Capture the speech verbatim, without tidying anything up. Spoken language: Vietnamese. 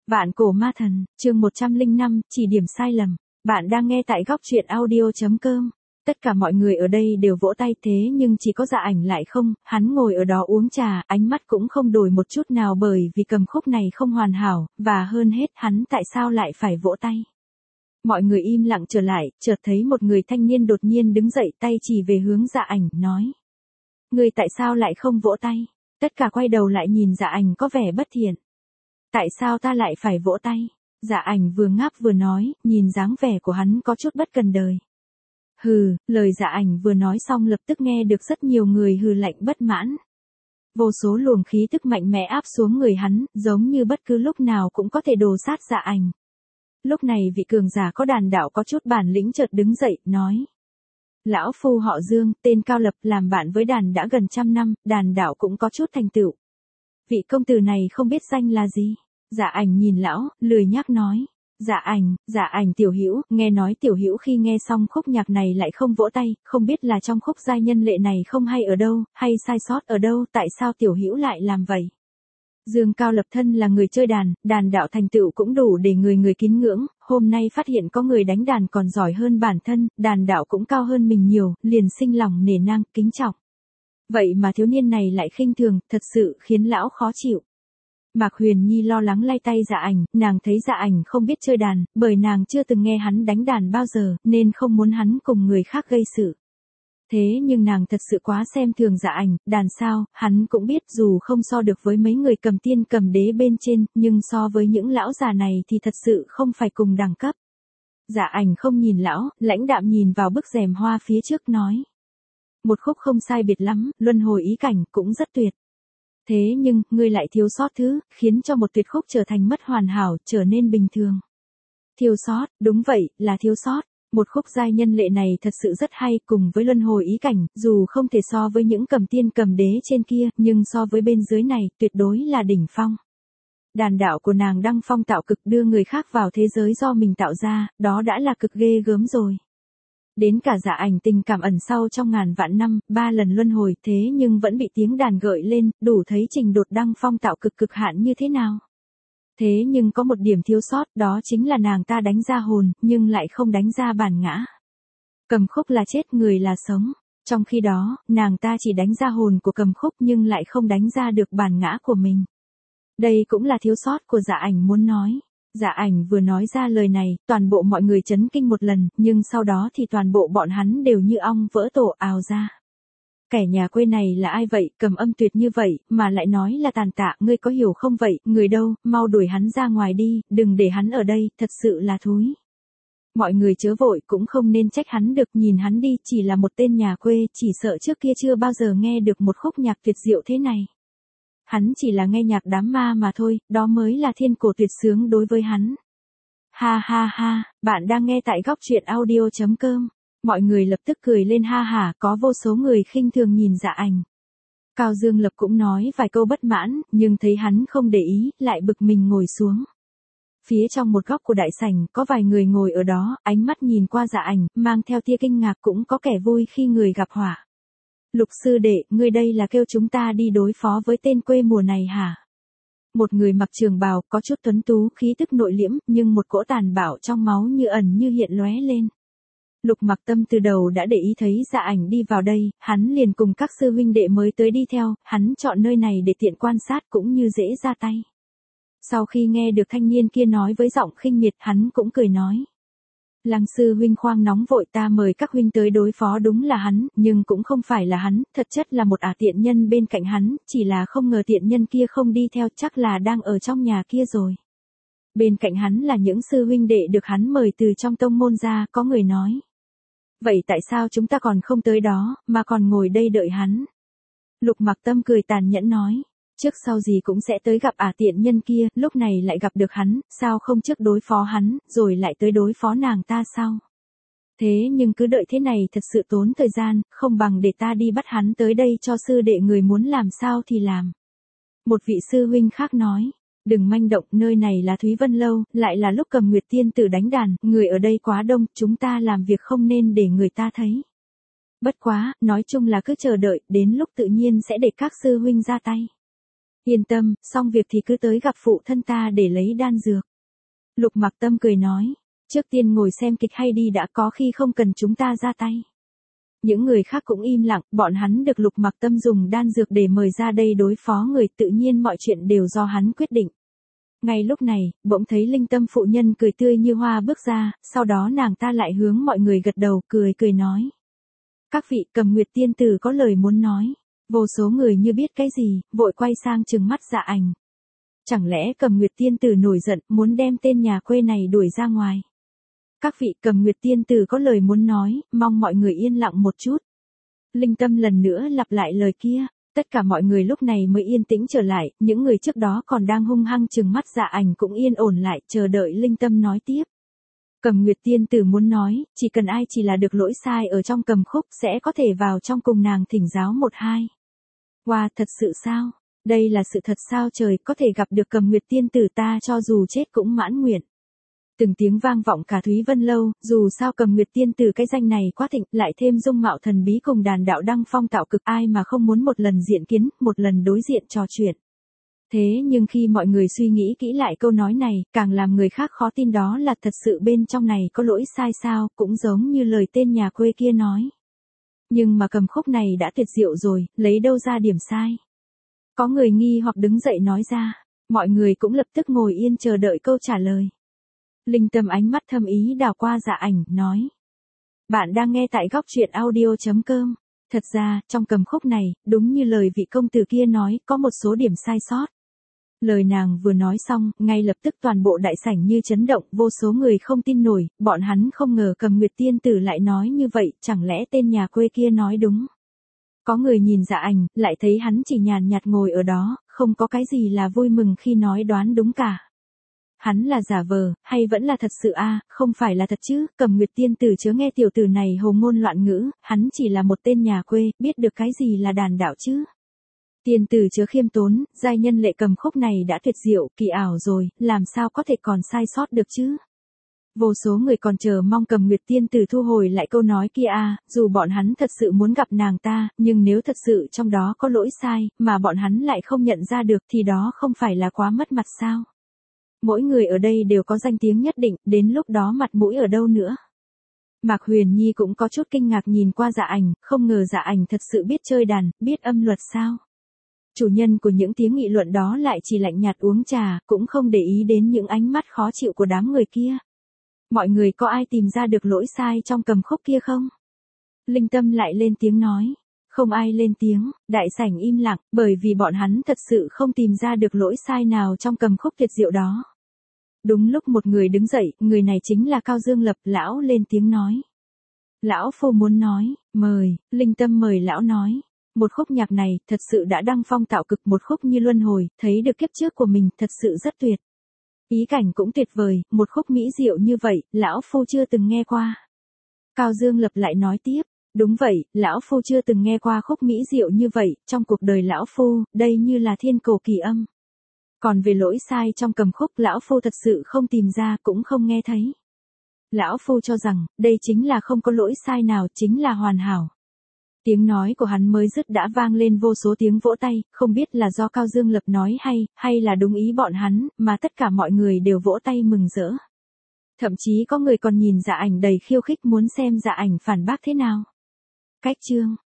Vạn cổ ma thần, chương một trăm lẻ năm, chỉ điểm sai lầm. Bạn đang nghe tại góc truyện audio chấm com. Tất cả mọi người ở đây đều vỗ tay thế nhưng chỉ có Dạ Ảnh lại không, hắn ngồi ở đó uống trà, ánh mắt cũng không đổi một chút nào bởi vì cầm khúc này không hoàn hảo, và hơn hết hắn tại sao lại phải vỗ tay. Mọi người im lặng trở lại, chợt thấy một người thanh niên đột nhiên đứng dậy tay chỉ về hướng Dạ Ảnh, nói. Người tại sao lại không vỗ tay? Tất cả quay đầu lại nhìn Dạ Ảnh có vẻ bất thiện. Tại sao ta lại phải vỗ tay? Dạ Ảnh vừa ngáp vừa nói, nhìn dáng vẻ của hắn có chút bất cần đời. Hừ, lời Dạ Ảnh vừa nói xong lập tức nghe được rất nhiều người hừ lạnh bất mãn. Vô số luồng khí tức mạnh mẽ áp xuống người hắn, giống như bất cứ lúc nào cũng có thể đồ sát Dạ Ảnh. Lúc này vị cường giả có đàn đạo có chút bản lĩnh chợt đứng dậy, nói. Lão phu họ Dương, tên Cao Lập, làm bạn với đàn đã gần trăm năm, đàn đạo cũng có chút thành tựu. Vị công tử này không biết danh là gì? Dạ Ảnh nhìn lão, lười nhác nói. Dạ Ảnh, Dạ Ảnh tiểu hữu, nghe nói tiểu hữu khi nghe xong khúc nhạc này lại không vỗ tay, không biết là trong khúc giai nhân lệ này không hay ở đâu, hay sai sót ở đâu, tại sao tiểu hữu lại làm vậy? Dương Cao Lập thân là người chơi đàn, đàn đạo thành tựu cũng đủ để người người kính ngưỡng, hôm nay phát hiện có người đánh đàn còn giỏi hơn bản thân, đàn đạo cũng cao hơn mình nhiều, liền sinh lòng nể nang, kính trọng. Vậy mà thiếu niên này lại khinh thường, thật sự khiến lão khó chịu. Mạc Huyền Nhi lo lắng lay tay Dạ Ảnh, nàng thấy Dạ Ảnh không biết chơi đàn, bởi nàng chưa từng nghe hắn đánh đàn bao giờ, nên không muốn hắn cùng người khác gây sự. Thế nhưng nàng thật sự quá xem thường Dạ Ảnh, đàn sao, hắn cũng biết dù không so được với mấy người cầm tiên cầm đế bên trên, nhưng so với những lão già này thì thật sự không phải cùng đẳng cấp. Dạ Ảnh không nhìn lão, lãnh đạm nhìn vào bức rèm hoa phía trước nói. Một khúc không sai biệt lắm, luân hồi ý cảnh cũng rất tuyệt. Thế nhưng, ngươi lại thiếu sót thứ, khiến cho một tuyệt khúc trở thành mất hoàn hảo, trở nên bình thường. Thiếu sót, đúng vậy, là thiếu sót. Một khúc giai nhân lệ này thật sự rất hay, cùng với luân hồi ý cảnh, dù không thể so với những cầm tiên cầm đế trên kia, nhưng so với bên dưới này, tuyệt đối là đỉnh phong. Đàn đạo của nàng đăng phong tạo cực đưa người khác vào thế giới do mình tạo ra, đó đã là cực ghê gớm rồi. Đến cả Dạ Ảnh tình cảm ẩn sau trong ngàn vạn năm, ba lần luân hồi thế nhưng vẫn bị tiếng đàn gợi lên, đủ thấy trình độ đăng phong tạo cực cực hạn như thế nào. Thế nhưng có một điểm thiếu sót, đó chính là nàng ta đánh ra hồn, nhưng lại không đánh ra bản ngã. Cầm khúc là chết, người là sống. Trong khi đó, nàng ta chỉ đánh ra hồn của cầm khúc nhưng lại không đánh ra được bản ngã của mình. Đây cũng là thiếu sót của Dạ Ảnh muốn nói. Dạ Ảnh vừa nói ra lời này, toàn bộ mọi người chấn kinh một lần, nhưng sau đó thì toàn bộ bọn hắn đều như ong vỡ tổ ào ra. Kẻ nhà quê này là ai vậy, cầm âm tuyệt như vậy, mà lại nói là tàn tạ, ngươi có hiểu không vậy, người đâu, mau đuổi hắn ra ngoài đi, đừng để hắn ở đây, thật sự là thúi. Mọi người chớ vội, cũng không nên trách hắn được, nhìn hắn đi, chỉ là một tên nhà quê, chỉ sợ trước kia chưa bao giờ nghe được một khúc nhạc tuyệt diệu thế này. Hắn chỉ là nghe nhạc đám ma mà thôi, đó mới là thiên cổ tuyệt sướng đối với hắn. Ha ha ha, bạn đang nghe tại góc truyện audio chấm com. Mọi người lập tức cười lên ha hả, có vô số người khinh thường nhìn Dạ Ảnh. Cao Dương Lập cũng nói vài câu bất mãn, nhưng thấy hắn không để ý, lại bực mình ngồi xuống. Phía trong một góc của đại sảnh, có vài người ngồi ở đó, ánh mắt nhìn qua Dạ Ảnh, mang theo tia kinh ngạc, cũng có kẻ vui khi người gặp họa. Lục sư đệ, ngươi đây là kêu chúng ta đi đối phó với tên quê mùa này hả? Một người mặc trường bào, có chút tuấn tú, khí tức nội liễm, nhưng một cỗ tàn bạo trong máu như ẩn như hiện lóe lên. Lục Mặc Tâm từ đầu đã để ý thấy Dạ Ảnh đi vào đây, hắn liền cùng các sư huynh đệ mới tới đi theo, hắn chọn nơi này để tiện quan sát cũng như dễ ra tay. Sau khi nghe được thanh niên kia nói với giọng khinh miệt, hắn cũng cười nói. Lăng sư huynh khoang nóng vội, ta mời các huynh tới đối phó đúng là hắn, nhưng cũng không phải là hắn, thật chất là một ả tiện nhân bên cạnh hắn, chỉ là không ngờ tiện nhân kia không đi theo, chắc là đang ở trong nhà kia rồi. Bên cạnh hắn là những sư huynh đệ được hắn mời từ trong tông môn ra, có người nói. Vậy tại sao chúng ta còn không tới đó, mà còn ngồi đây đợi hắn? Lục Mặc Tâm cười tàn nhẫn nói. Trước sau gì cũng sẽ tới gặp ả tiện nhân kia, lúc này lại gặp được hắn, sao không trước đối phó hắn, rồi lại tới đối phó nàng ta sao? Thế nhưng cứ đợi thế này thật sự tốn thời gian, không bằng để ta đi bắt hắn tới đây cho sư đệ, người muốn làm sao thì làm. Một vị sư huynh khác nói, đừng manh động, nơi này là Thúy Vân Lâu, lại là lúc Cầm Nguyệt Tiên Tử đánh đàn, người ở đây quá đông, chúng ta làm việc không nên để người ta thấy. Bất quá, nói chung là cứ chờ đợi, đến lúc tự nhiên sẽ để các sư huynh ra tay. Yên tâm, xong việc thì cứ tới gặp phụ thân ta để lấy đan dược. Lục Mặc Tâm cười nói, trước tiên ngồi xem kịch hay đi đã, có khi không cần chúng ta ra tay. Những người khác cũng im lặng, bọn hắn được Lục Mặc Tâm dùng đan dược để mời ra đây đối phó người, tự nhiên mọi chuyện đều do hắn quyết định. Ngay lúc này, bỗng thấy Linh Tâm phụ nhân cười tươi như hoa bước ra, sau đó nàng ta lại hướng mọi người gật đầu, cười cười nói. Các vị, Cầm Nguyệt tiên tử có lời muốn nói. Vô số người như biết cái gì, vội quay sang trừng mắt Dạ Ảnh. Chẳng lẽ Cầm Nguyệt tiên tử nổi giận, muốn đem tên nhà quê này đuổi ra ngoài? Các vị, Cầm Nguyệt tiên tử có lời muốn nói, mong mọi người yên lặng một chút. Linh Tâm lần nữa lặp lại lời kia, tất cả mọi người lúc này mới yên tĩnh trở lại, những người trước đó còn đang hung hăng trừng mắt Dạ Ảnh cũng yên ổn lại, chờ đợi Linh Tâm nói tiếp. Cầm Nguyệt tiên tử muốn nói, chỉ cần ai chỉ là được lỗi sai ở trong Cầm Khúc sẽ có thể vào trong cùng nàng thỉnh giáo một hai. Wow, thật sự sao? Đây là sự thật sao trời, có thể gặp được Cầm Nguyệt tiên tử ta cho dù chết cũng mãn nguyện. Từng tiếng vang vọng cả Thúy Vân Lâu, dù sao Cầm Nguyệt tiên tử cái danh này quá thịnh, lại thêm dung mạo thần bí cùng đàn đạo đăng phong tạo cực, ai mà không muốn một lần diện kiến, một lần đối diện trò chuyện. Thế nhưng khi mọi người suy nghĩ kỹ lại câu nói này, càng làm người khác khó tin đó là thật sự bên trong này có lỗi sai sao, cũng giống như lời tên nhà quê kia nói. Nhưng mà Cầm Khúc này đã tuyệt diệu rồi, lấy đâu ra điểm sai? Có người nghi hoặc đứng dậy nói ra, mọi người cũng lập tức ngồi yên chờ đợi câu trả lời. Linh Tâm ánh mắt thâm ý đảo qua Dạ Ảnh, nói. Bạn đang nghe tại góc truyện audio chấm com. Thật ra, trong Cầm Khúc này, đúng như lời vị công tử kia nói, có một số điểm sai sót. Lời nàng vừa nói xong, ngay lập tức toàn bộ đại sảnh như chấn động, vô số người không tin nổi, bọn hắn không ngờ Cầm Nguyệt tiên tử lại nói như vậy, chẳng lẽ tên nhà quê kia nói đúng. Có người nhìn Dạ Ảnh, lại thấy hắn chỉ nhàn nhạt ngồi ở đó, không có cái gì là vui mừng khi nói đoán đúng cả. Hắn là giả vờ, hay vẫn là thật sự a? À, không phải là thật chứ, Cầm Nguyệt tiên tử chớ nghe tiểu tử này hồ ngôn loạn ngữ, hắn chỉ là một tên nhà quê, biết được cái gì là đàn đạo chứ. Tiên tử chớ khiêm tốn, giai nhân lệ Cầm Khúc này đã tuyệt diệu, kỳ ảo rồi, làm sao có thể còn sai sót được chứ. Vô số người còn chờ mong Cầm Nguyệt tiên tử thu hồi lại câu nói kia a, dù bọn hắn thật sự muốn gặp nàng ta, nhưng nếu thật sự trong đó có lỗi sai, mà bọn hắn lại không nhận ra được thì đó không phải là quá mất mặt sao. Mỗi người ở đây đều có danh tiếng nhất định, đến lúc đó mặt mũi ở đâu nữa. Mạc Huyền Nhi cũng có chút kinh ngạc nhìn qua Dạ Ảnh, không ngờ Dạ Ảnh thật sự biết chơi đàn, biết âm luật sao. Chủ nhân của những tiếng nghị luận đó lại chỉ lạnh nhạt uống trà, cũng không để ý đến những ánh mắt khó chịu của đám người kia. Mọi người có ai tìm ra được lỗi sai trong Cầm Khúc kia không? Linh Tâm lại lên tiếng nói. Không ai lên tiếng, đại sảnh im lặng, bởi vì bọn hắn thật sự không tìm ra được lỗi sai nào trong Cầm Khúc tuyệt diệu đó. Đúng lúc một người đứng dậy, người này chính là Cao Dương Lập, lão lên tiếng nói. Lão phu muốn nói, mời, Linh Tâm mời lão nói. Một khúc nhạc này, thật sự đã đăng phong tạo cực, một khúc như luân hồi, thấy được kiếp trước của mình, thật sự rất tuyệt. Ý cảnh cũng tuyệt vời, một khúc mỹ diệu như vậy, lão phu chưa từng nghe qua. Cao Dương Lập lại nói tiếp. Đúng vậy, lão phu chưa từng nghe qua khúc mỹ diệu như vậy, trong cuộc đời lão phu, đây như là thiên cổ kỳ âm. Còn về lỗi sai trong Cầm Khúc, lão phu thật sự không tìm ra, cũng không nghe thấy. Lão phu cho rằng, đây chính là không có lỗi sai nào, chính là hoàn hảo. Tiếng nói của hắn mới dứt đã vang lên vô số tiếng vỗ tay, không biết là do Cao Dương Lập nói hay, hay là đúng ý bọn hắn, mà tất cả mọi người đều vỗ tay mừng rỡ. Thậm chí có người còn nhìn Dạ Ảnh đầy khiêu khích muốn xem Dạ Ảnh phản bác thế nào. Cách chương